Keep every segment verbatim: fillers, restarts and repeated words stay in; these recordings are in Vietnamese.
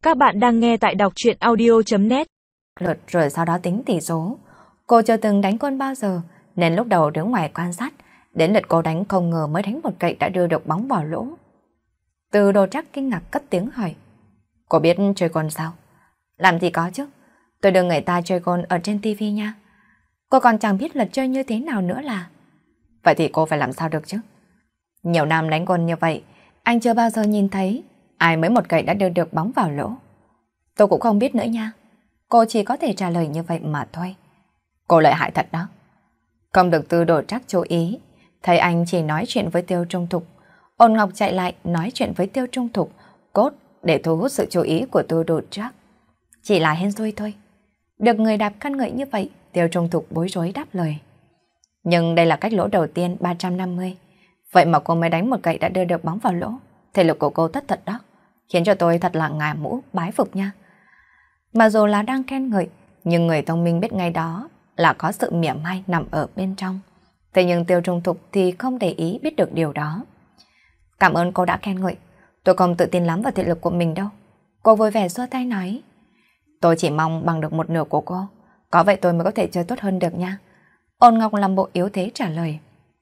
Các bạn đang nghe tại đọc truyện audio.net. Lượt rồi sau đó tính tỷ số. Cô chưa từng đánh con bao giờ, nên lúc đầu đứng ngoài quan sát, đến lượt cô đánh không ngờ mới đánh một cậy đã đưa được bóng vào lỗ. Từ Đồ Trác kinh ngạc cất tiếng hỏi: cô biết chơi con sao? Làm gì có chứ, tôi đưa người ta chơi con ở trên tivi nha. Cô còn chẳng biết luật chơi như thế nào nữa là. Vậy thì cô phải làm sao được chứ? Nhiều năm đánh con như vậy, anh chưa bao giờ nhìn thấy ai mới một cậy đã đưa được bóng vào lỗ. Tôi cũng không biết nữa nha. Cô chỉ có thể trả lời như vậy mà thôi. Cô lợi hại thật đó. Không được Từ Đồ Trác chú ý, thấy anh chỉ nói chuyện với Tiêu Trung Thục. Ôn Ngọc chạy lại nói chuyện với Tiêu Trung Thục, cốt để thu hút sự chú ý của Từ Đồ Trác. Chỉ là hên xui thôi. Được người đạp khen ngợi như vậy, Tiêu Trung Thục bối rối đáp lời. Nhưng đây là cách lỗ đầu tiên ba trăm năm mươi. Vậy mà cô mới đánh một cậy đã đưa được bóng vào lỗ. Thể lực của cô thất thật đó, khiến cho tôi thật là ngả mũ bái phục nha. Mà dù là đang khen ngợi, nhưng người thông minh biết ngay đó là có sự mỉa mai nằm ở bên trong. Thế nhưng Tiêu Trung Thục thì không để ý biết được điều đó. Cảm ơn cô đã khen ngợi, tôi không tự tin lắm vào thể lực của mình đâu. Cô vui vẻ xua tay nói. Tôi chỉ mong bằng được một nửa của cô, có vậy tôi mới có thể chơi tốt hơn được nha. Ôn Ngọc làm bộ yếu thế trả lời.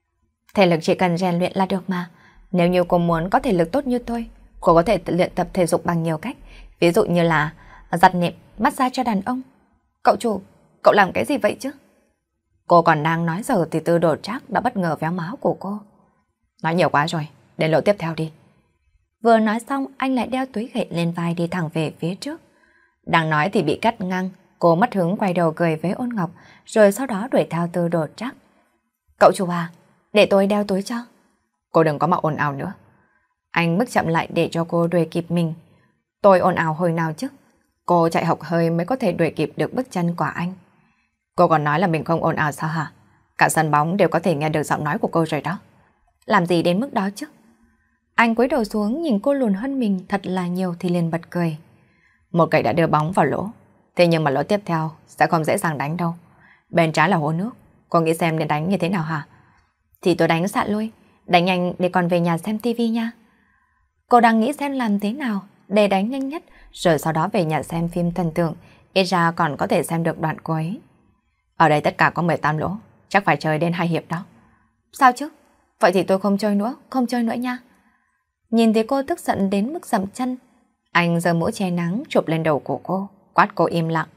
Thể lực chỉ cần rèn luyện là được mà. Nếu như cô muốn có thể lực tốt như tôi, cô có thể luyện tập thể dục bằng nhiều cách. Ví dụ như là giặt nệm, massage cho đàn ông. Cậu chủ, cậu làm cái gì vậy chứ? Cô còn đang nói giờ thì Từ Đồ Trác đã bất ngờ véo máu của cô. Nói nhiều quá rồi, đến lỗ tiếp theo đi. Vừa nói xong anh lại đeo túi gậy lên vai đi thẳng về phía trước. Đang nói thì bị cắt ngang, cô mất hứng quay đầu cười với Ôn Ngọc, rồi sau đó đuổi theo Từ Đồ Trác. Cậu chủ à, để tôi đeo túi cho. Cô đừng có mà ồn ào nữa. Anh bước chậm lại để cho cô đuổi kịp mình. Tôi ồn ào hồi nào chứ? Cô chạy học hơi mới có thể đuổi kịp được bước chân của anh. Cô còn nói là mình không ồn ào sao hả? Cả sân bóng đều có thể nghe được giọng nói của cô rồi đó. Làm gì đến mức đó chứ? Anh cúi đầu xuống nhìn cô lùn hơn mình thật là nhiều thì liền bật cười. Một cậy đã đưa bóng vào lỗ, thế nhưng mà lỗ tiếp theo sẽ không dễ dàng đánh đâu. Bên trái là hố nước, cô nghĩ xem nên đánh như thế nào hả? Thì tôi đánh xạ lui, đánh nhanh để còn về nhà xem tivi nha. Cô đang nghĩ xem làm thế nào để đánh nhanh nhất, rồi sau đó về nhà xem phim thần tượng, ít ra còn có thể xem được đoạn cuối. Ở đây tất cả có mười tám lỗ, chắc phải chơi đến hai hiệp đó. Sao chứ? Vậy thì tôi không chơi nữa, không chơi nữa nha. Nhìn thấy cô tức giận đến mức dậm chân, anh giơ mũ che nắng chụp lên đầu của cô, quát cô im lặng.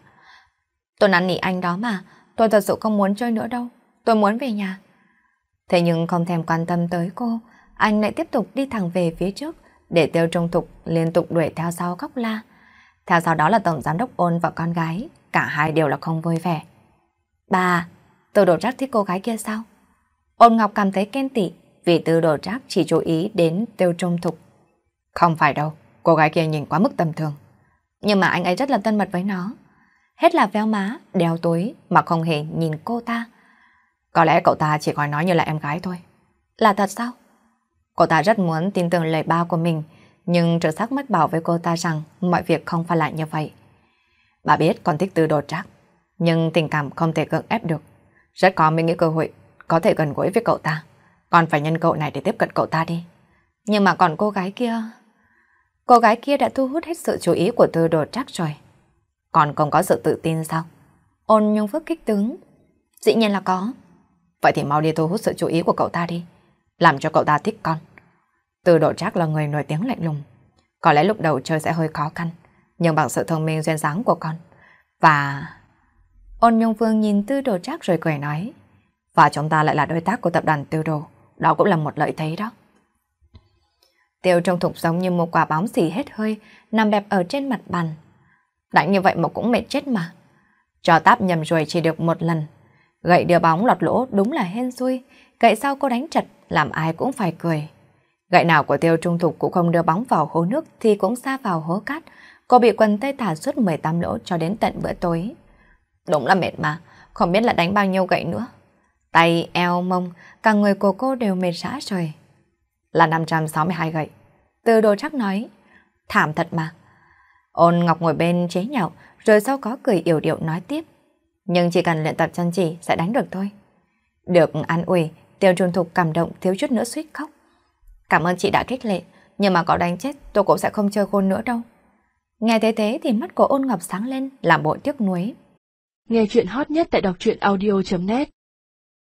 Tôi năn nỉ anh đó mà, tôi thật sự không muốn chơi nữa đâu, tôi muốn về nhà. Thế nhưng không thèm quan tâm tới cô, anh lại tiếp tục đi thẳng về phía trước, để Tiêu Trung Thục liên tục đuổi theo sau khóc la. Theo sau đó là tổng giám đốc Ôn và con gái, cả hai đều là không vui vẻ. Bà, Từ Đồ Trác thích cô gái kia sao? Ôn Ngọc cảm thấy ghen tị vì Từ Đồ Trác chỉ chú ý đến Tiêu Trung Thục. Không phải đâu, cô gái kia nhìn quá mức tầm thường. Nhưng mà anh ấy rất là thân mật với nó. Hết là véo má, đeo túi mà không hề nhìn cô ta. Có lẽ cậu ta chỉ coi nó như là em gái thôi. Là thật sao? Cô ta rất muốn tin tưởng lời ba của mình, nhưng trực giác mách bảo với cô ta rằng mọi việc không phải là như vậy. Bà biết con thích Từ Đồ Trác, nhưng tình cảm không thể cưỡng ép được. Rất có mấy những cơ hội có thể gần gũi với cậu ta. Còn phải nhân cơ hội này để tiếp cận cậu ta đi. Nhưng mà còn cô gái kia... Cô gái kia đã thu hút hết sự chú ý của Từ Đồ Trác rồi. Còn không có sự tự tin sao? Ôn Nhung Phước kích tướng. Dĩ nhiên là có. Vậy thì mau đi thu hút sự chú ý của cậu ta đi, làm cho cậu ta thích con. Từ Đồ Trác là người nổi tiếng lạnh lùng. Có lẽ lúc đầu chơi sẽ hơi khó khăn, nhưng bằng sự thông minh duyên dáng của con. Và... Ôn Nhung Phương nhìn Từ Đồ Trác rồi cười nói. Và chúng ta lại là đối tác của tập đoàn Tiêu Đồ. Đó cũng là một lợi thế đó. Tiêu Trung Thục giống như một quả bóng xì hết hơi, nằm bẹp ở trên mặt bàn. Đánh như vậy mà cũng mệt chết mà. Cho táp nhầm rồi chỉ được một lần. Gậy đưa bóng lọt lỗ đúng là hên xui. Gậy sau cô đánh trật làm ai cũng phải cười. Gậy nào của Tiêu Trung Thục cũng không đưa bóng vào hố nước thì cũng xa vào hố cát. Cô bị quần tây thả suốt mười tám lỗ cho đến tận bữa tối. Đúng là mệt mà, không biết là đánh bao nhiêu gậy nữa. Tay, eo, mông, cả người của cô đều mệt rã rồi. Là năm trăm sáu mươi hai gậy. Từ Đồ Trác nói. Thảm thật mà. Ôn Ngọc ngồi bên chế nhạo, rồi sau có cười yểu điệu nói tiếp. Nhưng chỉ cần luyện tập chăm chỉ sẽ đánh được thôi. Được an ủi, Tiêu Trung Thục cảm động thiếu chút nữa suýt khóc. Cảm ơn chị đã khích lệ, nhưng mà có đánh chết tôi cũng sẽ không chơi khôn nữa đâu. Nghe thấy thế thì mắt của Ôn Ngọc sáng lên, làm bộ tiếc nuối. Nghe chuyện hot nhất tại đọc truyện audio chấm net.